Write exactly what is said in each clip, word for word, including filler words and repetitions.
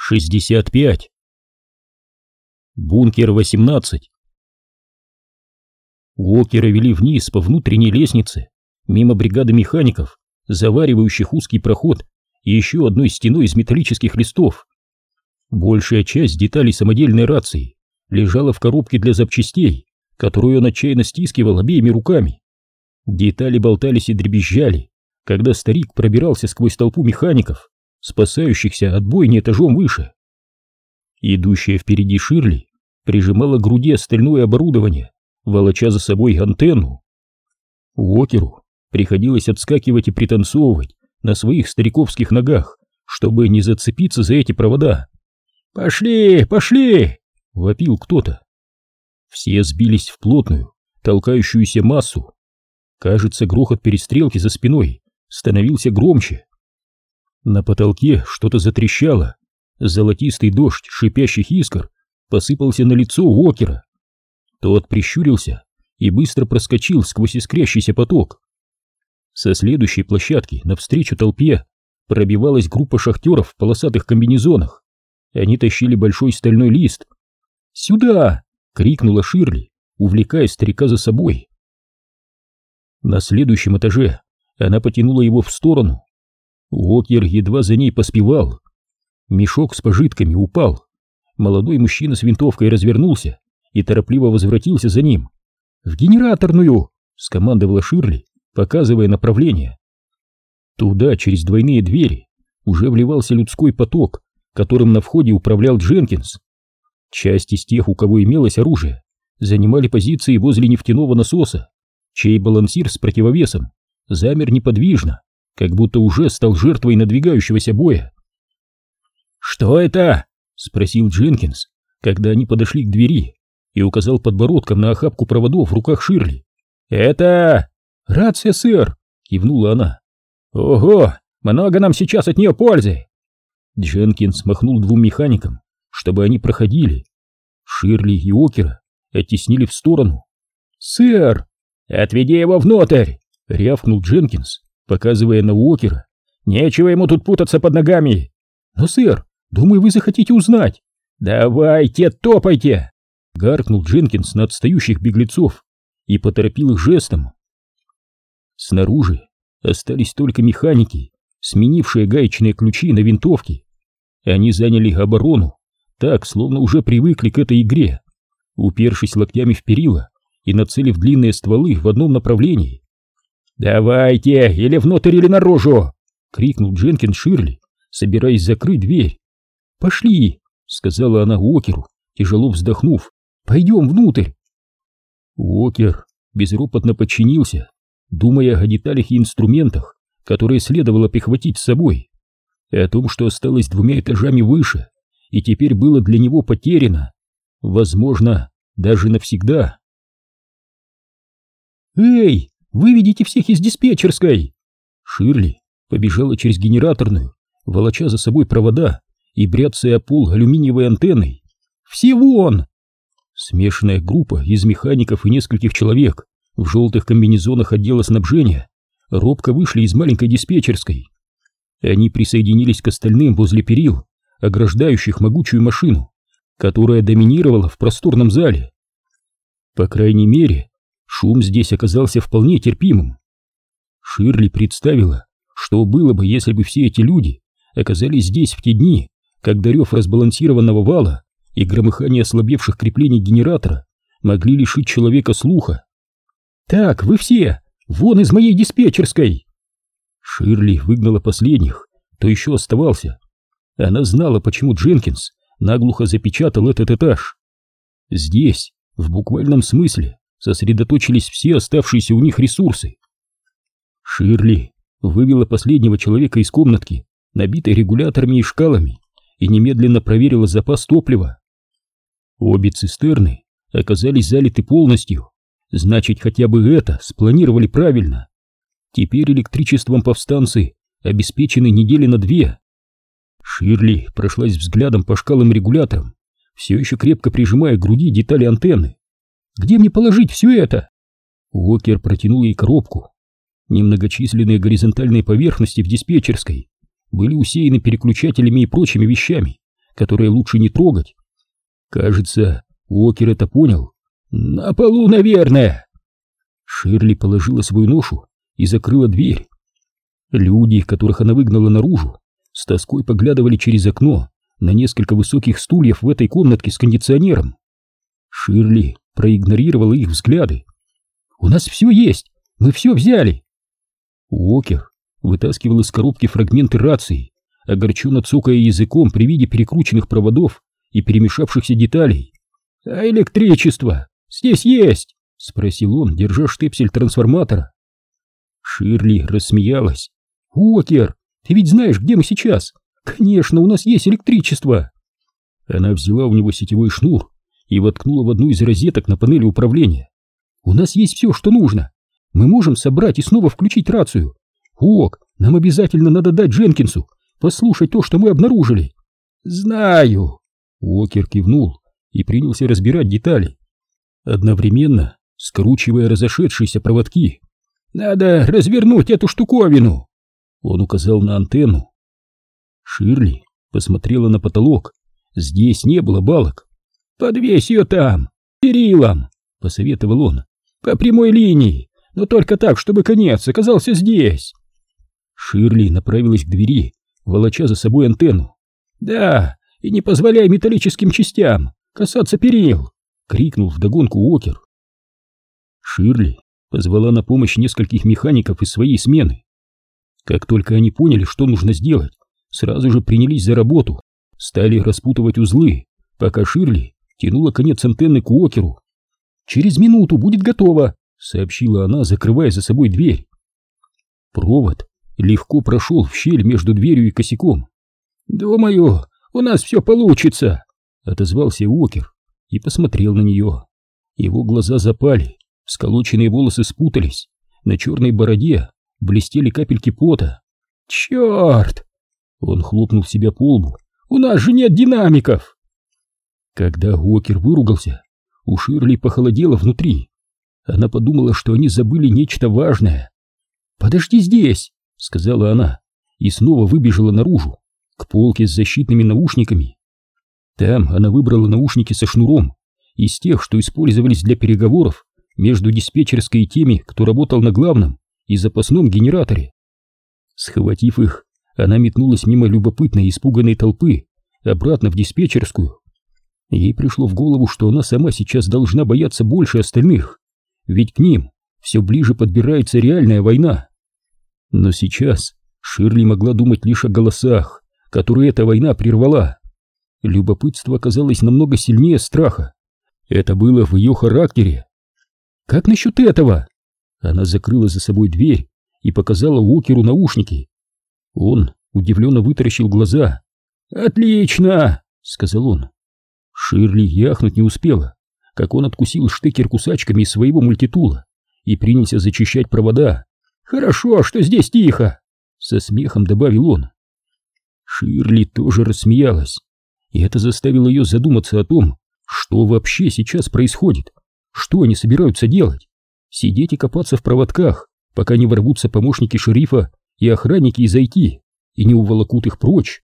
шестьдесят пять. Бункер восемнадцать. Уокера вели вниз по внутренней лестнице, мимо бригады механиков, заваривающих узкий проход и еще одной стеной из металлических листов. Большая часть деталей самодельной рации лежала в коробке для запчастей, которую он отчаянно стискивал обеими руками. Детали болтались и дребезжали, когда старик пробирался сквозь толпу механиков, спасающихся от бойни этажом выше. Идущая впереди Ширли прижимала к груди остальное оборудование, волоча за собой антенну. Уокеру приходилось отскакивать и пританцовывать на своих стариковских ногах, чтобы не зацепиться за эти провода. «Пошли, пошли!» — вопил кто-то. Все сбились в плотную, толкающуюся массу. Кажется, грохот перестрелки за спиной становился громче. На потолке что-то затрещало. Золотистый дождь шипящих искр посыпался на лицо Уокера. Тот прищурился и быстро проскочил сквозь искрящийся поток. Со следующей площадки навстречу толпе пробивалась группа шахтеров в полосатых комбинезонах. Они тащили большой стальной лист. «Сюда!» — крикнула Ширли, увлекая старика за собой. На следующем этаже она потянула его в сторону. Уокер едва за ней поспевал. Мешок с пожитками упал. Молодой мужчина с винтовкой развернулся и торопливо возвратился за ним. «В генераторную!» — скомандовала Ширли, показывая направление. Туда, через двойные двери, уже вливался людской поток, которым на входе управлял Дженкинс. Часть из тех, у кого имелось оружие, занимали позиции возле нефтяного насоса, чей балансир с противовесом замер неподвижно, как будто уже стал жертвой надвигающегося боя. «Что это?» — спросил Дженкинс, когда они подошли к двери, и указал подбородком на охапку проводов в руках Ширли. «Это... рация, сэр!» — кивнула она. «Ого! Много нам сейчас от нее пользы!» Дженкинс махнул двум механикам, чтобы они проходили. Ширли и Уокера оттеснили в сторону. «Сэр! Отведи его внутрь!» — рявкнул Дженкинс, показывая на Уокера. «Нечего ему тут путаться под ногами!» «Но, сэр, думаю, вы захотите узнать!» «Давайте, топайте!» — гаркнул Дженкинс на отстающих беглецов и поторопил их жестом. Снаружи остались только механики, сменившие гаечные ключи на винтовки. Они заняли оборону, так, словно уже привыкли к этой игре, упершись локтями в перила и нацелив длинные стволы в одном направлении. «Давайте, или внутрь, или наружу!» — крикнул Дженкинс Ширли, собираясь закрыть дверь. «Пошли!» — сказала она Уокеру, тяжело вздохнув. «Пойдем внутрь!» Уокер безропотно подчинился, думая о деталях и инструментах, которые следовало прихватить с собой, и о том, что осталось двумя этажами выше, и теперь было для него потеряно, возможно, даже навсегда. «Эй, выведите всех из диспетчерской!» Ширли побежала через генераторную, волоча за собой провода и бряцая о пол алюминиевой антенной. «Все вон!» Смешанная группа из механиков и нескольких человек в желтых комбинезонах отдела снабжения робко вышли из маленькой диспетчерской. Они присоединились к остальным возле перил, ограждающих могучую машину, которая доминировала в просторном зале. По крайней мере, шум здесь оказался вполне терпимым. Ширли представила, что было бы, если бы все эти люди оказались здесь в те дни, когда рев разбалансированного вала и громыхание ослабевших креплений генератора могли лишить человека слуха. «Так, вы все, вон из моей диспетчерской!» Ширли выгнала последних, кто еще оставался. Она знала, почему Дженкинс наглухо запечатал этот этаж. Здесь, в буквальном смысле, сосредоточились все оставшиеся у них ресурсы. Ширли вывела последнего человека из комнатки, набитой регуляторами и шкалами, и немедленно проверила запас топлива. Обе цистерны оказались залиты полностью, значит, хотя бы это спланировали правильно. Теперь электричеством повстанцы обеспечены недели на две. Ширли прошлась взглядом по шкалам-регуляторам, все еще крепко прижимая к груди детали антенны. «Где мне положить все это?» Уокер протянул ей коробку. Немногочисленные горизонтальные поверхности в диспетчерской были усеяны переключателями и прочими вещами, которое лучше не трогать. Кажется, Уокер это понял. «На полу, наверное!» Ширли положила свою ношу и закрыла дверь. Люди, которых она выгнала наружу, с тоской поглядывали через окно на несколько высоких стульев в этой комнатке с кондиционером. Ширли проигнорировала их взгляды. «У нас все есть! Мы все взяли!» Уокер вытаскивал из коробки фрагменты рации, огорченно цокая языком при виде перекрученных проводов и перемешавшихся деталей. «А электричество здесь есть?» — спросил он, держа штепсель трансформатора. Ширли рассмеялась. «Уокер, ты ведь знаешь, где мы сейчас? Конечно, у нас есть электричество!» Она взяла у него сетевой шнур и воткнула в одну из розеток на панели управления. «У нас есть все, что нужно. Мы можем собрать и снова включить рацию. Уок, нам обязательно надо дать Дженкинсу послушать то, что мы обнаружили». «Знаю!» Уокер кивнул и принялся разбирать детали, одновременно скручивая разошедшиеся проводки. «Надо развернуть эту штуковину!» Он указал на антенну. Ширли посмотрела на потолок. Здесь не было балок. «Подвесь ее там, перилом!» — посоветовал он. «По прямой линии, но только так, чтобы конец оказался здесь!» Ширли направилась к двери, волоча за собой антенну. «Да, и не позволяй металлическим частям касаться перил!» — крикнул вдогонку Уокер. Ширли позвала на помощь нескольких механиков из своей смены. Как только они поняли, что нужно сделать, сразу же принялись за работу, стали распутывать узлы, пока Ширли тянула конец антенны к Уокеру. «Через минуту будет готово», — сообщила она, закрывая за собой дверь. Провод легко прошел в щель между дверью и косяком. «Думаю, у нас все получится», — отозвался Уокер и посмотрел на нее. Его глаза запали, сколоченные волосы спутались, на черной бороде блестели капельки пота. «Черт!» Он хлопнул себя по лбу. «У нас же нет динамиков!» Когда Уокер выругался, у Ширли похолодело внутри. Она подумала, что они забыли нечто важное. «Подожди здесь!» — сказала она, и снова выбежала наружу, к полке с защитными наушниками. Там она выбрала наушники со шнуром, из тех, что использовались для переговоров между диспетчерской и теми, кто работал на главном и запасном генераторе. Схватив их, она метнулась мимо любопытной и испуганной толпы обратно в диспетчерскую. Ей пришло в голову, что она сама сейчас должна бояться больше остальных, ведь к ним все ближе подбирается реальная война. Но сейчас Ширли могла думать лишь о голосах, которые эта война прервала. Любопытство оказалось намного сильнее страха. Это было в ее характере. «Как насчет этого?» Она закрыла за собой дверь и показала Уокеру наушники. Он удивленно вытаращил глаза. «Отлично!» — сказал он. Ширли яхнуть не успела, как он откусил штекер кусачками из своего мультитула и принялся зачищать провода. «Хорошо, что здесь тихо!» — со смехом добавил он. Ширли тоже рассмеялась, и это заставило ее задуматься о том, что вообще сейчас происходит, что они собираются делать. Сидеть и копаться в проводках, пока не ворвутся помощники шерифа и охранники из ай ти и не уволокут их прочь.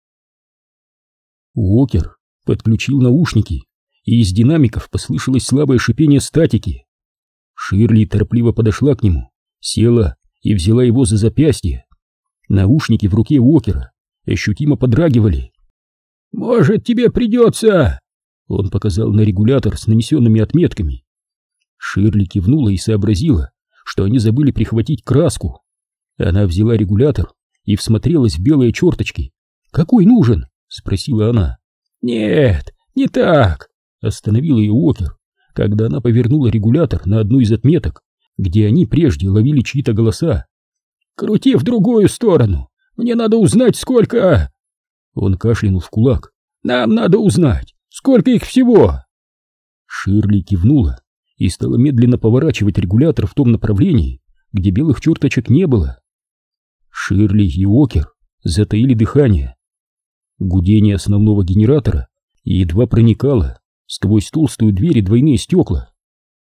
Уокер подключил наушники, и из динамиков послышалось слабое шипение статики. Ширли торопливо подошла к нему, села и взяла его за запястье. Наушники в руке Уокера ощутимо подрагивали. «Может, тебе придется...» Он показал на регулятор с нанесенными отметками. Ширли кивнула и сообразила, что они забыли прихватить краску. Она взяла регулятор и всмотрелась в белые черточки. «Какой нужен?» — спросила она. «Нет, не так!» — остановил ее Уокер, когда она повернула регулятор на одну из отметок, где они прежде ловили чьи-то голоса. «Крути в другую сторону! Мне надо узнать, сколько...» Он кашлянул в кулак. «Нам надо узнать, сколько их всего!» Ширли кивнула и стала медленно поворачивать регулятор в том направлении, где белых черточек не было. Ширли и Уокер затаили дыхание. Гудение основного генератора едва проникало сквозь толстую дверь и двойные стекла.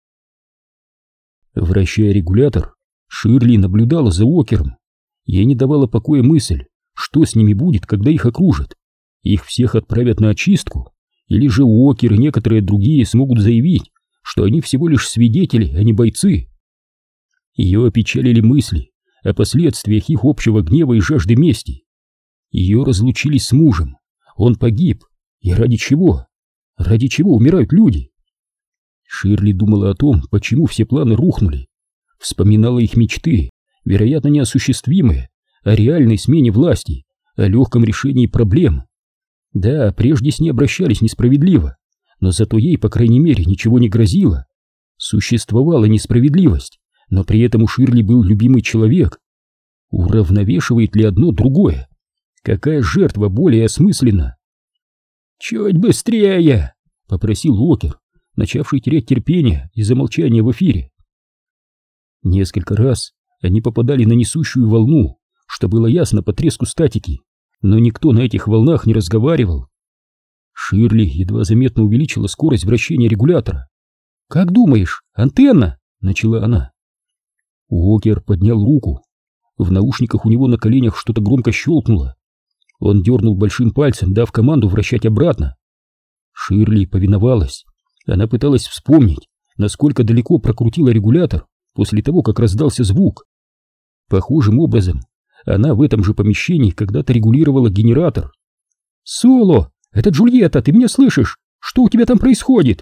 Вращая регулятор, Ширли наблюдала за Уокером. Ей не давала покоя мысль, что с ними будет, когда их окружат. их всех отправят на очистку, или же Уокер и некоторые другие смогут заявить, что они всего лишь свидетели, а не бойцы. Ее опечалили мысли о последствиях их общего гнева и жажды мести. Ее разлучили с мужем, он погиб, и ради чего? Ради чего умирают люди? Ширли думала о том, почему все планы рухнули, вспоминала их мечты, вероятно неосуществимые, о реальной смене власти, о легком решении проблем. Да, прежде с ней обращались несправедливо, но зато ей, по крайней мере, ничего не грозило. Существовала несправедливость, но при этом у Ширли был любимый человек. Уравновешивает ли одно другое? Какая жертва более осмысленна? «Чуть быстрее!» — попросил Уокер, начавший терять терпение из-за молчания в эфире. Несколько раз они попадали на несущую волну, что было ясно по треску статики, но никто на этих волнах не разговаривал. Ширли едва заметно увеличила скорость вращения регулятора. «Как думаешь, антенна?» — начала она. Уокер поднял руку. В наушниках у него на коленях что-то громко щелкнуло. Он дернул большим пальцем, дав команду вращать обратно. Ширли повиновалась. Она пыталась вспомнить, насколько далеко прокрутила регулятор после того, как раздался звук. Похожим образом она в этом же помещении когда-то регулировала генератор. «Соло! Это Джульетта, ты меня слышишь? Что у тебя там происходит?»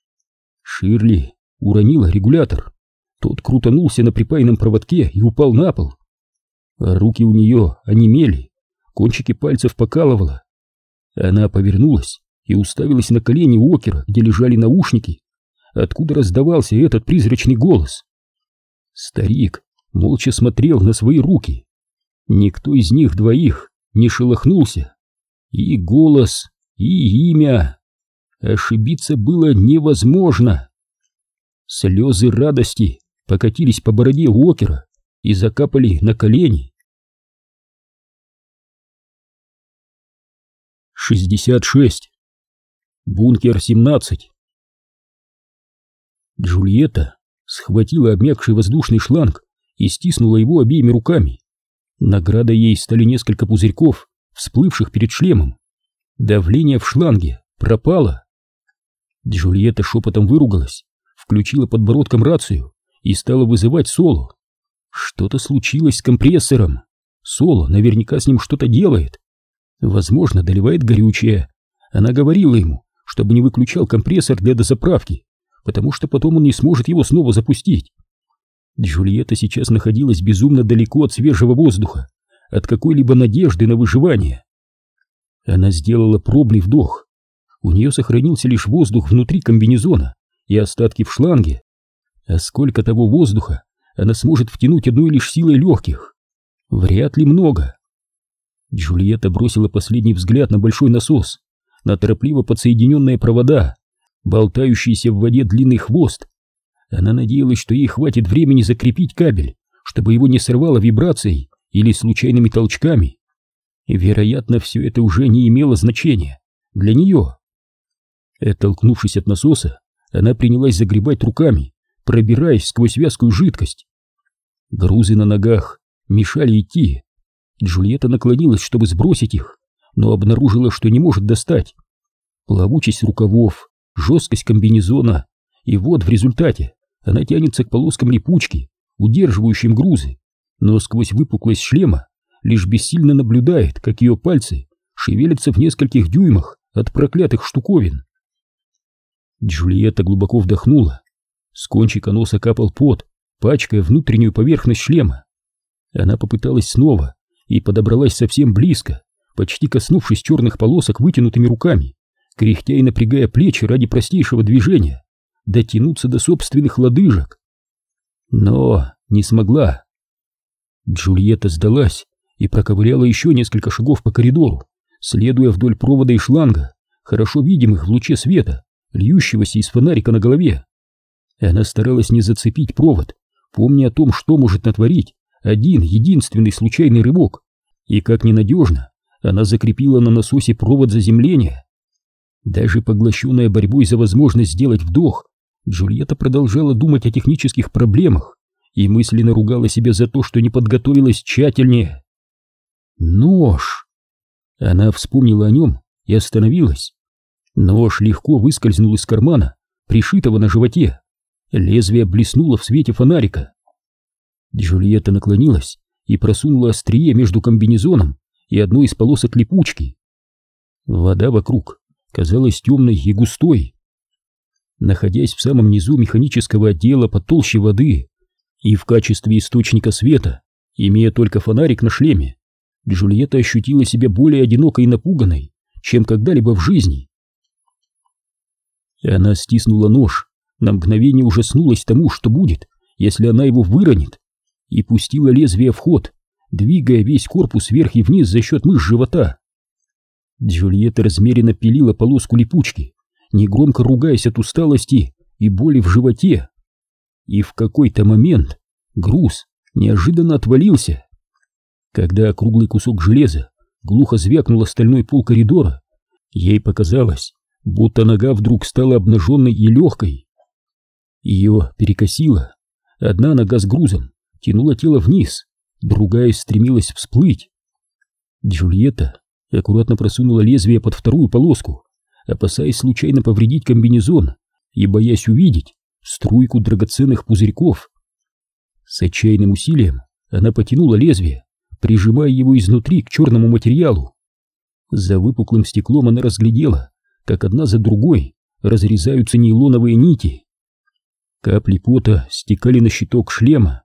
Ширли уронила регулятор. Тот крутанулся на припаянном проводке и упал на пол. А руки у нее онемели, кончики пальцев покалывало. Она повернулась и уставилась на колени Уокера, где лежали наушники, откуда раздавался этот призрачный голос. Старик молча смотрел на свои руки. Никто из них двоих не шелохнулся. И голос, и имя. Ошибиться было невозможно. Слезы радости покатились по бороде Уокера и закапали на колени. шестьдесят шесть. Бункер семнадцать. Джульетта схватила обмякший воздушный шланг и стиснула его обеими руками. Наградой ей стали несколько пузырьков, всплывших перед шлемом. Давление в шланге пропало. Джульетта шепотом выругалась, включила подбородком рацию и стала вызывать Соло. Что-то случилось с компрессором. Соло наверняка с ним что-то делает. Возможно, доливает горючее. Она говорила ему, чтобы не выключал компрессор для дозаправки, потому что потом он не сможет его снова запустить. Джульетта сейчас находилась безумно далеко от свежего воздуха, от какой-либо надежды на выживание. Она сделала пробный вдох. У нее сохранился лишь воздух внутри комбинезона и остатки в шланге. А сколько того воздуха она сможет втянуть одной лишь силой легких? Вряд ли много. Джульетта бросила последний взгляд на большой насос, на торопливо подсоединенные провода, болтающийся в воде длинный хвост. Она надеялась, что ей хватит времени закрепить кабель, чтобы его не сорвало вибрацией или случайными толчками. И, вероятно, все это уже не имело значения для нее. Оттолкнувшись от насоса, она принялась загребать руками, пробираясь сквозь вязкую жидкость. Грузы на ногах мешали идти. Джульетта наклонилась, чтобы сбросить их, но обнаружила, что не может достать. Плавучесть рукавов, жесткость комбинезона, и вот в результате она тянется к полоскам липучки, удерживающим грузы, но сквозь выпуклость шлема лишь бессильно наблюдает, как ее пальцы шевелятся в нескольких дюймах от проклятых штуковин. Джульетта глубоко вдохнула. С кончика носа капал пот, пачкая внутреннюю поверхность шлема. Она попыталась снова и подобралась совсем близко, почти коснувшись черных полосок вытянутыми руками, кряхтя и напрягая плечи ради простейшего движения, дотянуться до собственных лодыжек. Но не смогла. Джульетта сдалась и проковыряла еще несколько шагов по коридору, следуя вдоль провода и шланга, хорошо видимых в луче света, льющегося из фонарика на голове. Она старалась не зацепить провод, помня о том, что может натворить один единственный случайный рывок, и как ненадежно она закрепила на насосе провод заземления. Даже поглощенная борьбой за возможность сделать вдох, Джульетта продолжала думать о технических проблемах и мысленно ругала себя за то, что не подготовилась тщательнее. Нож! Она вспомнила о нем и остановилась. Нож легко выскользнул из кармана, пришитого на животе. Лезвие блеснуло в свете фонарика. Джульетта наклонилась и просунула острие между комбинезоном и одной из полосок липучки. Вода вокруг казалась темной и густой. Находясь в самом низу механического отдела под толщей воды и в качестве источника света, имея только фонарик на шлеме, Джульетта ощутила себя более одинокой и напуганной, чем когда-либо в жизни. Она стиснула нож, на мгновение ужаснулась тому, что будет, если она его выронит, и пустила лезвие в ход, двигая весь корпус вверх и вниз за счет мышц живота. Джульетта размеренно пилила полоску липучки, негромко ругаясь от усталости и боли в животе. И в какой-то момент груз неожиданно отвалился. Когда округлый кусок железа глухо звякнул о стальной пол коридора, ей показалось, будто нога вдруг стала обнаженной и легкой. Ее перекосило. Одна нога с грузом тянула тело вниз, другая стремилась всплыть. Джульетта аккуратно просунула лезвие под вторую полоску, опасаясь случайно повредить комбинезон и боясь увидеть струйку драгоценных пузырьков. С отчаянным усилием она потянула лезвие, прижимая его изнутри к черному материалу. За выпуклым стеклом она разглядела, как одна за другой разрезаются нейлоновые нити. Капли пота стекали на щиток шлема.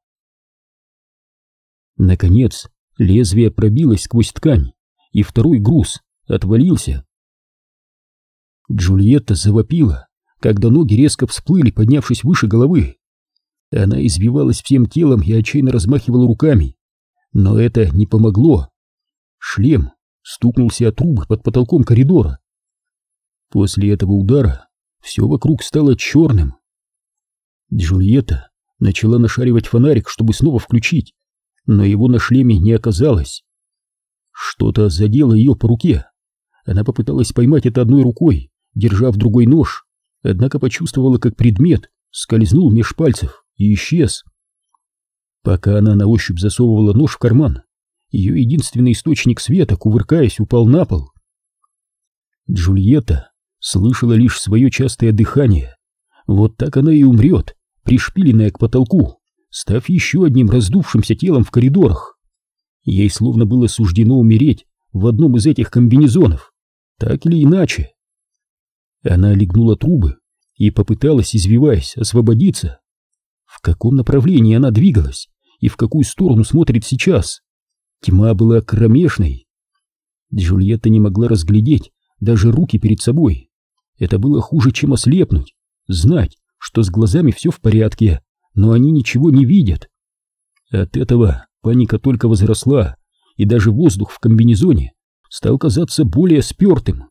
Наконец, лезвие пробилось сквозь ткань, и второй груз отвалился. Джульетта завопила, когда ноги резко всплыли, поднявшись выше головы. Она извивалась всем телом и отчаянно размахивала руками, но это не помогло. Шлем стукнулся о трубы под потолком коридора. После этого удара все вокруг стало черным. Джульетта начала нашаривать фонарик, чтобы снова включить, но его на шлеме не оказалось. Что-то задело ее по руке. Она попыталась поймать это одной рукой, держа в другой нож, однако почувствовала, как предмет скользнул меж пальцев и исчез. Пока она на ощупь засовывала нож в карман, ее единственный источник света, кувыркаясь, упал на пол. Джульетта слышала лишь свое частое дыхание. Вот так она и умрет, пришпиленная к потолку, став еще одним раздувшимся телом в коридорах. Ей словно было суждено умереть в одном из этих комбинезонов, так или иначе. Она легнула трубы и попыталась, извиваясь, освободиться. В каком направлении она двигалась и в какую сторону смотрит сейчас? Тьма была кромешной. Джульетта не могла разглядеть даже руки перед собой. Это было хуже, чем ослепнуть, знать, что с глазами все в порядке, но они ничего не видят. От этого паника только возросла, и даже воздух в комбинезоне стал казаться более спертым.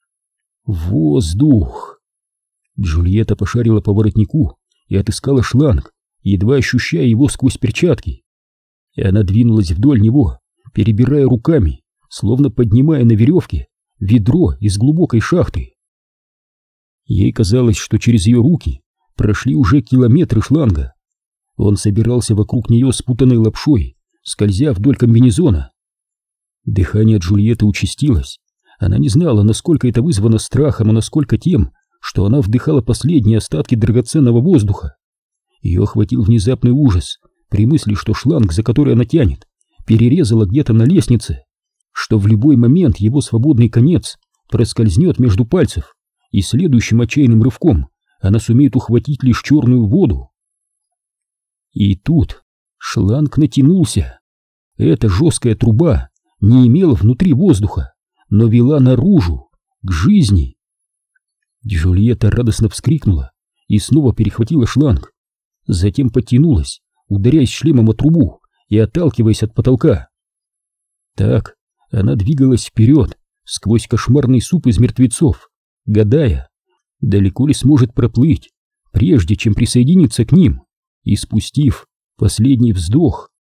Воздух! Джульетта пошарила по воротнику и отыскала шланг, едва ощущая его сквозь перчатки. И она двинулась вдоль него, перебирая руками, словно поднимая на веревке ведро из глубокой шахты. Ей казалось, что через ее руки прошли уже километры шланга. Он собирался вокруг нее спутанной лапшой, скользя вдоль комбинезона. Дыхание Джульетты участилось. Она не знала, насколько это вызвано страхом, а насколько тем, что она вдыхала последние остатки драгоценного воздуха. Ее охватил внезапный ужас при мысли, что шланг, за который она тянет, перерезала где-то на лестнице, что в любой момент его свободный конец проскользнет между пальцев, и следующим отчаянным рывком она сумеет ухватить лишь черную воду. И тут шланг натянулся. Эта жесткая труба не имела внутри воздуха, но вела наружу, к жизни. Джульетта радостно вскрикнула и снова перехватила шланг, затем потянулась, ударяясь шлемом о трубу и отталкиваясь от потолка. Так она двигалась вперед, сквозь кошмарный суп из мертвецов, гадая, далеко ли сможет проплыть, прежде чем присоединиться к ним, и спустив последний вздох,